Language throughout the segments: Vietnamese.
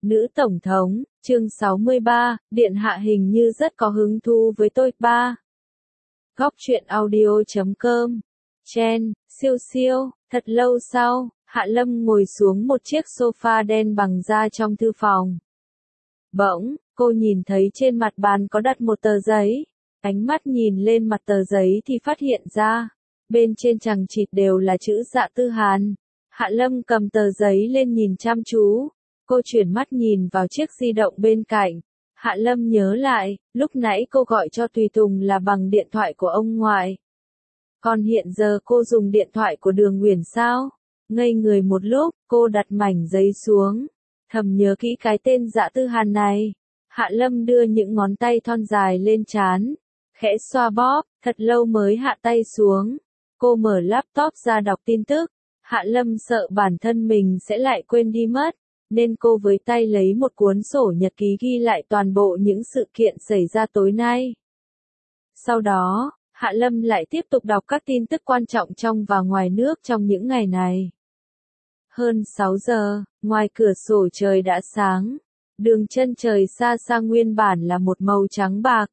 Nữ Tổng thống, chương 63, Điện Hạ hình như rất có hứng thú với tôi. 3. Góc truyện audio.com. Chen, siêu siêu, thật lâu sau, Hạ Lâm ngồi xuống một chiếc sofa đen bằng da trong thư phòng. Bỗng, cô nhìn thấy trên mặt bàn có đặt một tờ giấy. Ánh mắt nhìn lên mặt tờ giấy thì phát hiện ra, bên trên chằng chịt đều là chữ Dạ Tư Hàn. Hạ Lâm cầm tờ giấy lên nhìn chăm chú. Cô chuyển mắt nhìn vào chiếc di động bên cạnh. Hạ Lâm nhớ lại, lúc nãy cô gọi cho Tùy Tùng là bằng điện thoại của ông ngoại. Còn hiện giờ cô dùng điện thoại của Đường Uyển sao? Ngây người một lúc, cô đặt mảnh giấy xuống. Thầm nhớ kỹ cái tên Dạ Tư Hàn này. Hạ Lâm đưa những ngón tay thon dài lên trán, khẽ xoa bóp, thật lâu mới hạ tay xuống. Cô mở laptop ra đọc tin tức. Hạ Lâm sợ bản thân mình sẽ lại quên đi mất, nên cô với tay lấy một cuốn sổ nhật ký ghi lại toàn bộ những sự kiện xảy ra tối nay. Sau đó, Hạ Lâm lại tiếp tục đọc các tin tức quan trọng trong và ngoài nước trong những ngày này. Hơn 6 giờ, ngoài cửa sổ trời đã sáng. Đường chân trời xa xa nguyên bản là một màu trắng bạc,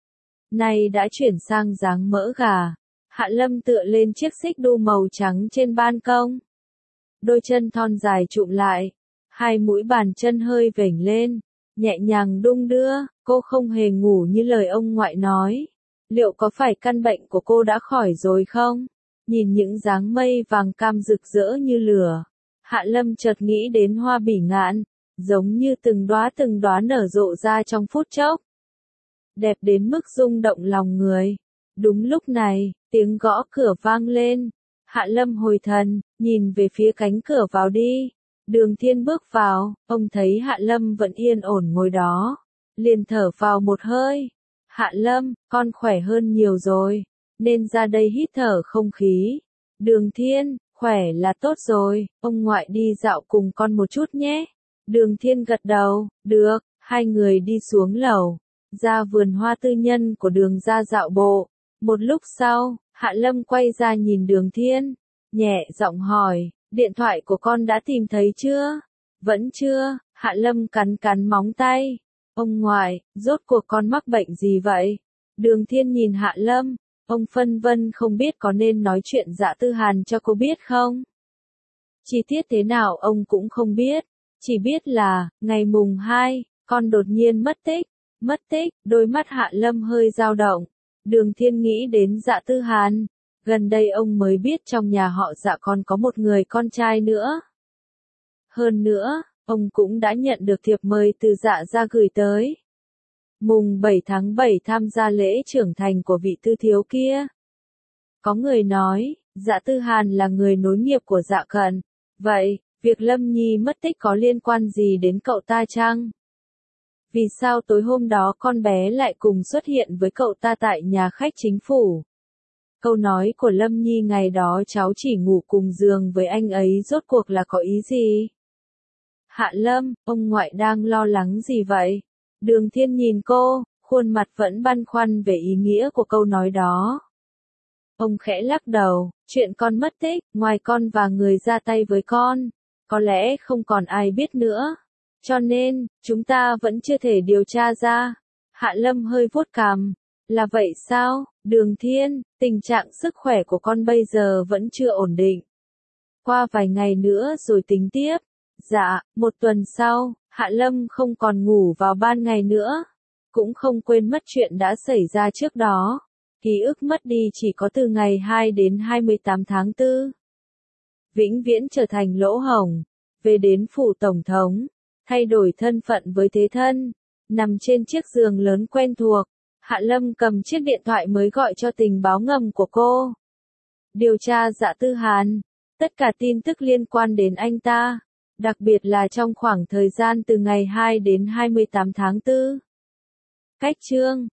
nay đã chuyển sang dáng mỡ gà. Hạ Lâm tựa lên chiếc xích đu màu trắng trên ban công. Đôi chân thon dài chụm lại, hai mũi bàn chân hơi vểnh lên, nhẹ nhàng đung đưa. Cô không hề ngủ như lời ông ngoại nói. Liệu có phải căn bệnh của cô đã khỏi rồi không? Nhìn những dáng mây vàng cam rực rỡ như lửa, Hạ Lâm chợt nghĩ đến hoa bỉ ngạn, giống như từng đóa nở rộ ra trong phút chốc. Đẹp đến mức rung động lòng người. Đúng lúc này, tiếng gõ cửa vang lên. Hạ Lâm hồi thần, nhìn về phía cánh cửa vào đi. Đường Thiên bước vào, ông thấy Hạ Lâm vẫn yên ổn ngồi đó, liền thở vào một hơi. Hạ Lâm, con khỏe hơn nhiều rồi, nên ra đây hít thở không khí. Đường Thiên, khỏe là tốt rồi, ông ngoại đi dạo cùng con một chút nhé. Đường Thiên gật đầu, được. Hai người đi xuống lầu, ra vườn hoa tư nhân của Đường gia dạo bộ. Một lúc sau, Hạ Lâm quay ra nhìn Đường Thiên, nhẹ giọng hỏi, điện thoại của con đã tìm thấy chưa? Vẫn chưa. Hạ Lâm cắn móng tay. Ông ngoại, rốt cuộc con mắc bệnh gì vậy? Đường Thiên nhìn Hạ Lâm, ông phân vân không biết có nên nói chuyện Dạ Tư Hàn cho cô biết không? Chi tiết thế nào ông cũng không biết, chỉ biết là, ngày mùng 2, con đột nhiên mất tích. Đôi mắt Hạ Lâm hơi dao động. Đường Thiên nghĩ đến Dạ Tư Hàn. Gần đây ông mới biết trong nhà họ Dạ còn có một người con trai nữa. Hơn nữa, ông cũng đã nhận được thiệp mời từ Dạ gia gửi tới. Mùng 7 tháng 7 tham gia lễ trưởng thành của vị tư thiếu kia. Có người nói, Dạ Tư Hàn là người nối nghiệp của Dạ Cận. Vậy, việc Lâm Nhi mất tích có liên quan gì đến cậu ta chăng? Vì sao tối hôm đó con bé lại cùng xuất hiện với cậu ta tại nhà khách chính phủ? Câu nói của Lâm Nhi ngày đó cháu chỉ ngủ cùng giường với anh ấy rốt cuộc là có ý gì? Hạ Lâm, ông ngoại đang lo lắng gì vậy? Đường Thiên nhìn cô, khuôn mặt vẫn băn khoăn về ý nghĩa của câu nói đó. Ông khẽ lắc đầu, chuyện con mất tích, ngoài con và người ra tay với con, có lẽ không còn ai biết nữa. Cho nên, chúng ta vẫn chưa thể điều tra ra. Hạ Lâm hơi vuốt cằm. Là vậy sao? Đường Thiên, tình trạng sức khỏe của con bây giờ vẫn chưa ổn định. Qua vài ngày nữa rồi tính tiếp. Dạ, một tuần sau, Hạ Lâm không còn ngủ vào ban ngày nữa. Cũng không quên mất chuyện đã xảy ra trước đó. Ký ức mất đi chỉ có từ ngày 2 đến 28 tháng 4. Vĩnh viễn trở thành lỗ hổng. Về đến phủ tổng thống. Thay đổi thân phận với thế thân. Nằm trên chiếc giường lớn quen thuộc. Hạ Lâm cầm chiếc điện thoại mới gọi cho tình báo ngầm của cô. Điều tra Dạ Tư Hàn. Tất cả tin tức liên quan đến anh ta. Đặc biệt là trong khoảng thời gian từ ngày 2 đến 28 tháng 4. Cách chương